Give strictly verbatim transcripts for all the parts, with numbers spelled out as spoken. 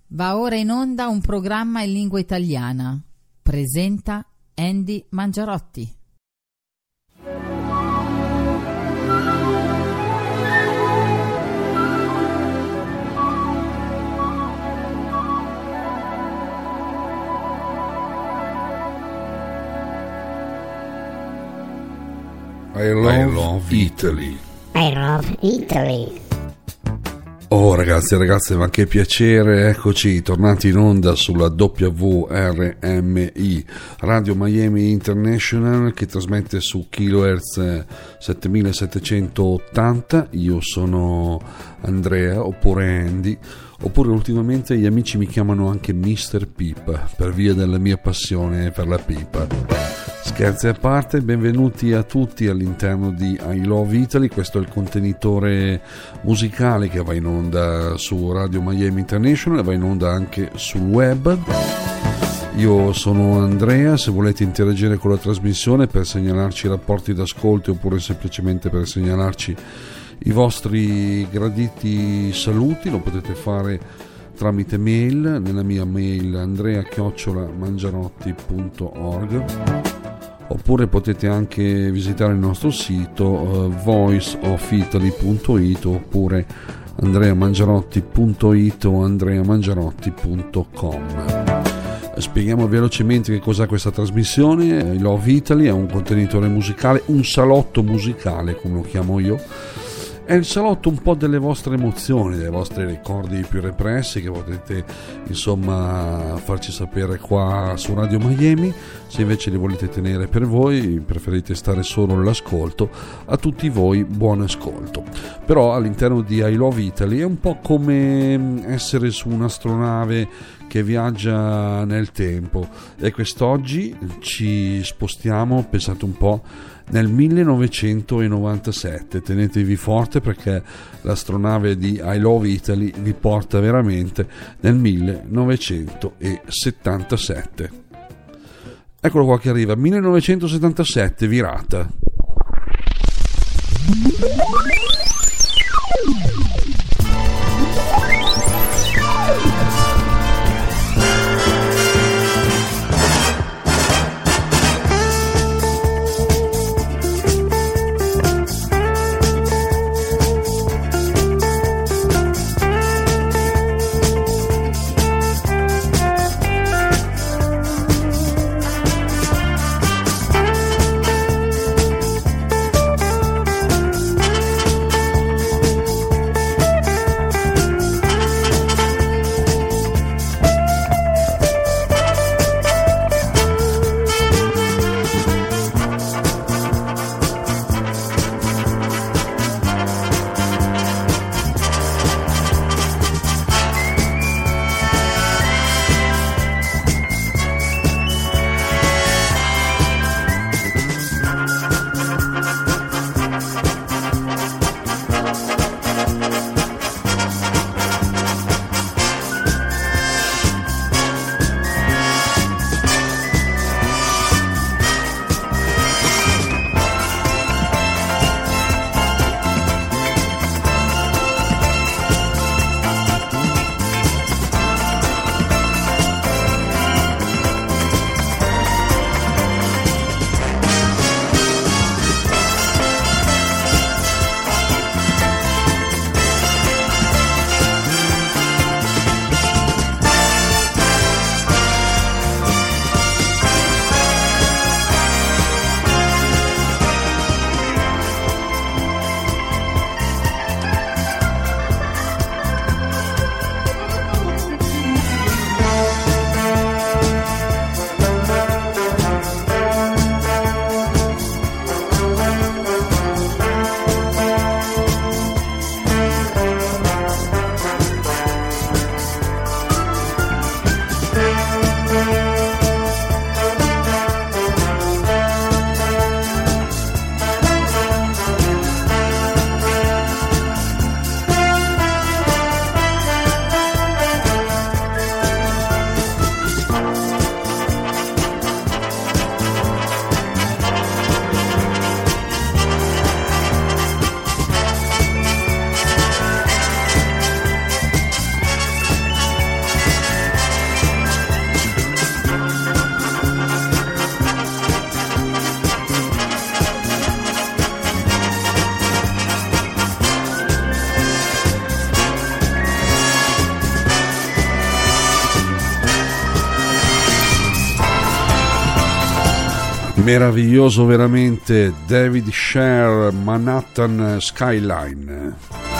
Va ora in onda un programma in lingua italiana. Presenta Andy Mangiarotti. I love, I love Italy. I love Italy. Oh ragazzi e ragazze, ma che piacere, eccoci tornati in onda sulla W R M I Radio Miami International, che trasmette su kilohertz settemilasettecentottanta. Io sono Andrea, oppure Andy, oppure ultimamente gli amici mi chiamano anche mister Pipa per via della mia passione per la pipa. Scherzi a parte, benvenuti a tutti all'interno di I Love Italy. Questo è il contenitore musicale che va in onda su Radio Miami International, va in onda anche sul web. Io sono Andrea, se volete interagire con la trasmissione per segnalarci i rapporti d'ascolto oppure semplicemente per segnalarci i vostri graditi saluti, lo potete fare tramite mail, nella mia mail andrea chiocciola mangiarotti punto org, oppure potete anche visitare il nostro sito uh, voice of italy punto it oppure andrea mangiarotti punto it o andrea mangiarotti punto com. Spieghiamo velocemente che cos'è questa trasmissione. I Love Italy è un contenitore musicale, un salotto musicale come lo chiamo io. È il salotto un po' delle vostre emozioni, dei vostri ricordi più repressi che potete insomma farci sapere qua su Radio Miami. Se invece li volete tenere per voi, preferite stare solo all'ascolto, a tutti voi buon ascolto. Però all'interno di I Love Italy è un po' come essere su un'astronave che viaggia nel tempo, e quest'oggi ci spostiamo, pensate un po', nel millenovecentonovantasette. Tenetevi forte perché l'astronave di I Love Italy vi porta veramente nel millenovecentosettantasette. Eccolo qua che arriva, millenovecentosettantasette, virata. Meraviglioso veramente David Sher, Manhattan Skyline.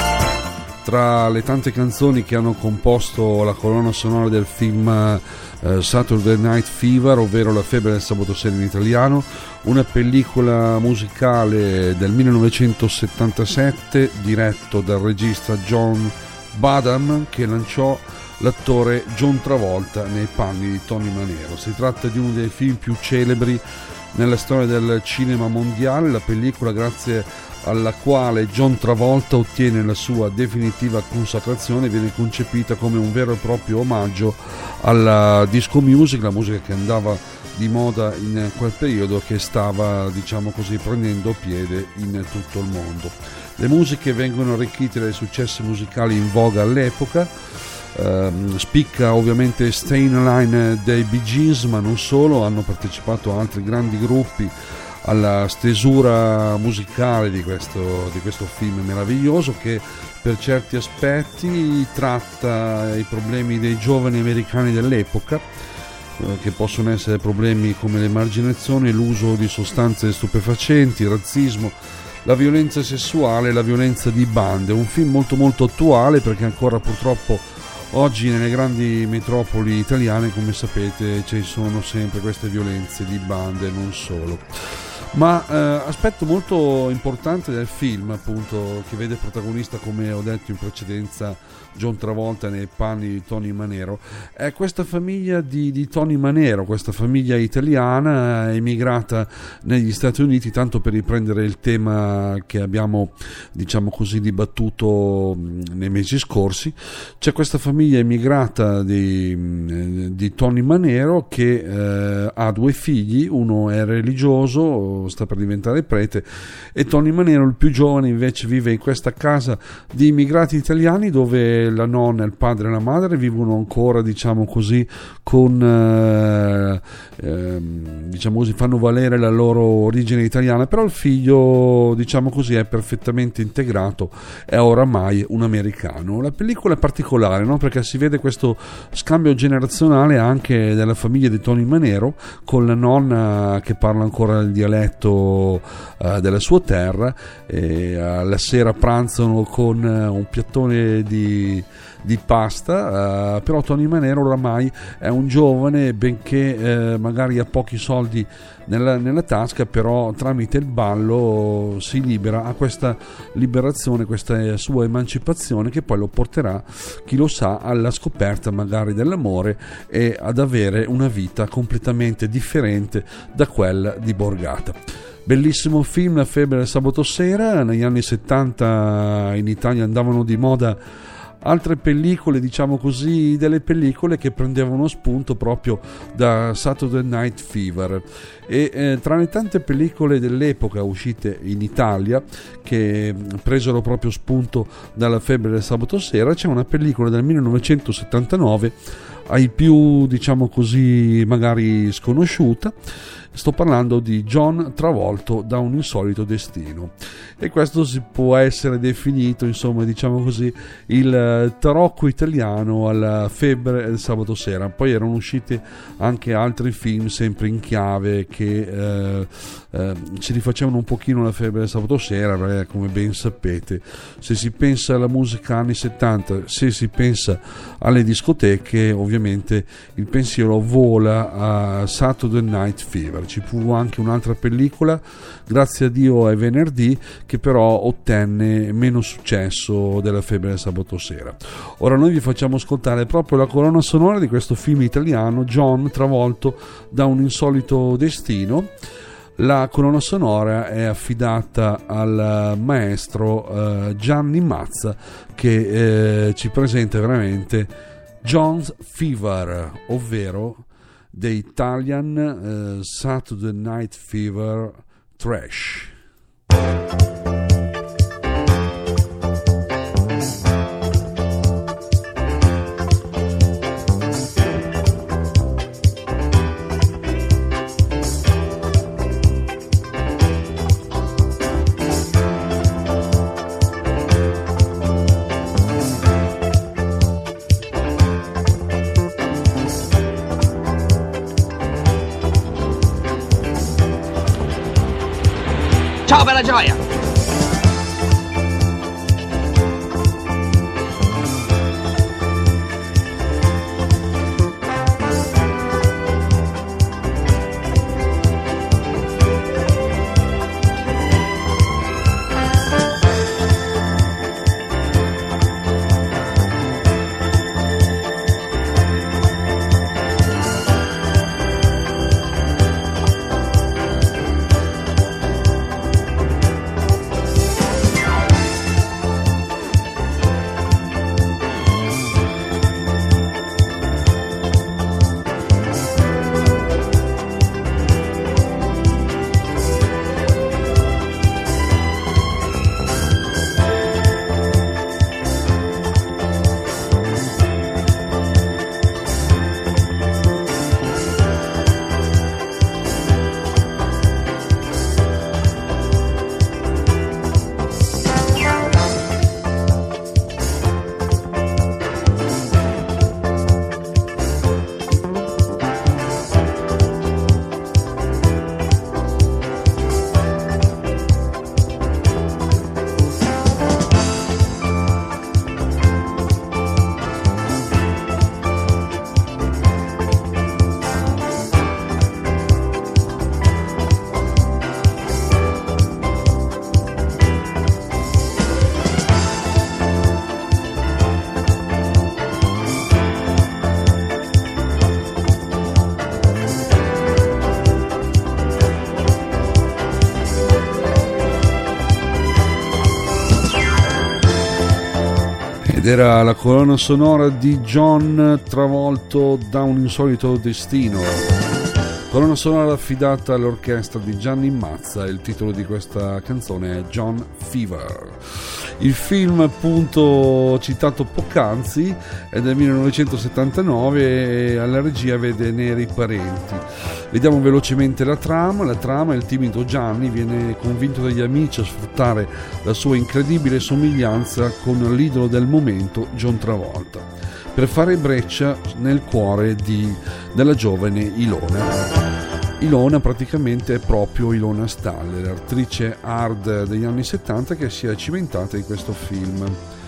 Tra le tante canzoni che hanno composto la colonna sonora del film eh, Saturday Night Fever, ovvero La febbre del sabato sera in italiano, una pellicola musicale del millenovecentosettantasette diretto dal regista John Badham, che lanciò l'attore John Travolta nei panni di Tony Manero. Si tratta di uno dei film più celebri nella storia del cinema mondiale, la pellicola grazie alla quale John Travolta ottiene la sua definitiva consacrazione viene concepita come un vero e proprio omaggio alla disco music, la musica che andava di moda in quel periodo, che stava, diciamo così, prendendo piede in tutto il mondo. Le musiche vengono arricchite dai successi musicali in voga all'epoca. Uh, spicca ovviamente Staying Alive dei Bee Gees, ma non solo, hanno partecipato altri grandi gruppi alla stesura musicale di questo, di questo film meraviglioso, che per certi aspetti tratta i problemi dei giovani americani dell'epoca, uh, che possono essere problemi come l'emarginazione, l'uso di sostanze stupefacenti, il razzismo, la violenza sessuale e la violenza di bande. Un film molto molto attuale, perché ancora purtroppo oggi nelle grandi metropoli italiane, come sapete, ci sono sempre queste violenze di bande e non solo. Ma eh, aspetto molto importante del film, appunto, che vede protagonista, come ho detto in precedenza, John Travolta nei panni di Tony Manero, è questa famiglia di, di Tony Manero, questa famiglia italiana emigrata negli Stati Uniti, tanto per riprendere il tema che abbiamo, diciamo così, dibattuto nei mesi scorsi. C'è questa famiglia emigrata di, di Tony Manero che eh, ha due figli, uno è religioso, sta per diventare prete, e Tony Manero, il più giovane, invece vive in questa casa di immigrati italiani dove la nonna, il padre e la madre vivono ancora, diciamo così, con eh, eh, diciamo così, fanno valere la loro origine italiana, però il figlio, diciamo così, è perfettamente integrato, è oramai un americano. La pellicola è particolare, no? Perché si vede questo scambio generazionale anche della famiglia di Tony Manero, con la nonna che parla ancora il dialetto Uh, della sua terra, e uh, la sera pranzano con uh, un piattone di, di pasta, uh, però Tony Manero oramai è un giovane, benché uh, magari ha pochi soldi nella, nella tasca, però tramite il ballo si libera, ha questa liberazione, questa sua emancipazione, che poi lo porterà, chi lo sa, alla scoperta magari dell'amore e ad avere una vita completamente differente da quella di borgata. Bellissimo film, La febbre del sabato sera. Negli anni settanta in Italia andavano di moda altre pellicole, diciamo così, delle pellicole che prendevano spunto proprio da Saturday Night Fever, e eh, tra le tante pellicole dell'epoca uscite in Italia che presero proprio spunto dalla febbre del sabato sera, c'è una pellicola del millenovecentosettantanove ai più, diciamo così, magari sconosciuta. Sto parlando di John Travolta da un insolito destino, e questo si può essere definito, insomma, diciamo così, il tarocco italiano alla febbre del sabato sera. Poi erano usciti anche altri film sempre in chiave che eh, eh, ci rifacevano un pochino la febbre del sabato sera, perché, come ben sapete, se si pensa alla musica anni settanta, se si pensa alle discoteche, ovviamente il pensiero vola a Saturday Night Fever. Ci fu anche un'altra pellicola, grazie a Dio è venerdì, che però ottenne meno successo della febbre del sabato sera. Ora noi vi facciamo ascoltare proprio la colonna sonora di questo film italiano, John Travolta da un insolito destino. La colonna sonora è affidata al maestro uh, Gianni Mazza, che eh, ci presenta veramente John's Fever, ovvero The Italian uh, Saturday Night Fever Trash. Ciao bella gioia! Ed era la colonna sonora di John travolto da un insolito destino, colonna sonora affidata all'orchestra di Gianni Mazza. Il titolo di questa canzone è John Fever. Il film appunto citato poc'anzi è del millenovecentosettantanove e alla regia vede Neri Parenti. Vediamo velocemente la trama. La trama: il timido Gianni viene convinto dagli amici a sfruttare la sua incredibile somiglianza con l'idolo del momento, John Travolta, per fare breccia nel cuore di, della giovane Ilona. Ilona praticamente è proprio Ilona Staller, l'attrice hard degli anni settanta che si è cimentata in questo film.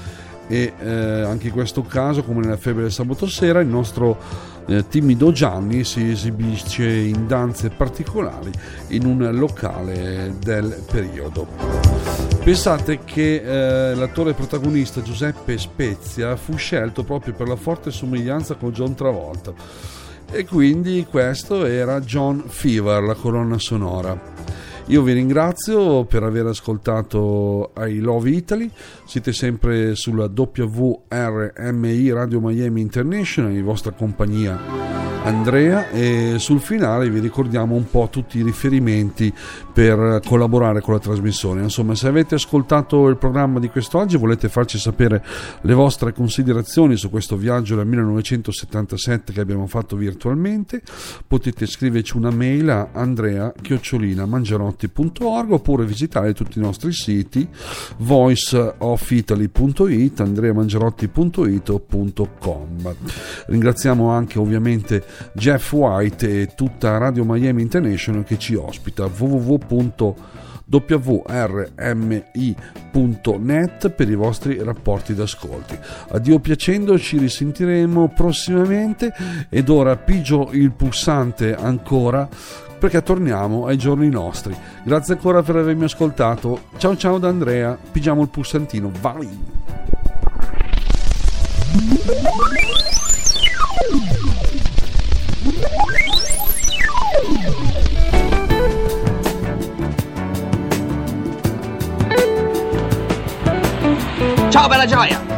E eh, anche in questo caso, come nella Febbre del sabato sera, il nostro eh, timido Gianni si esibisce in danze particolari in un locale del periodo. Pensate che eh, l'attore protagonista Giuseppe Spezia fu scelto proprio per la forte somiglianza con John Travolta, e quindi questo era John Fever, la colonna sonora. Io vi ringrazio per aver ascoltato I Love Italy. Siete sempre sulla W R M I Radio Miami International, in vostra compagnia Andrea, e sul finale vi ricordiamo un po' tutti i riferimenti per collaborare con la trasmissione. Insomma, se avete ascoltato il programma di quest'oggi e volete farci sapere le vostre considerazioni su questo viaggio del millenovecentosettantasette che abbiamo fatto virtualmente, potete scriverci una mail a andrea chiocciolina mangiarotti punto org oppure visitare tutti i nostri siti voice of italy punto it, andrea mangiarotti punto it o .com. Ringraziamo anche ovviamente Jeff White e tutta Radio Miami International che ci ospita, w w w punto w r m i punto net, per i vostri rapporti d'ascolti. Addio piacendo, ci risentiremo prossimamente, ed ora pigio il pulsante ancora perché torniamo ai giorni nostri. Grazie ancora per avermi ascoltato. Ciao ciao da Andrea, pigiamo il pulsantino, vai! Ciao bella gioia!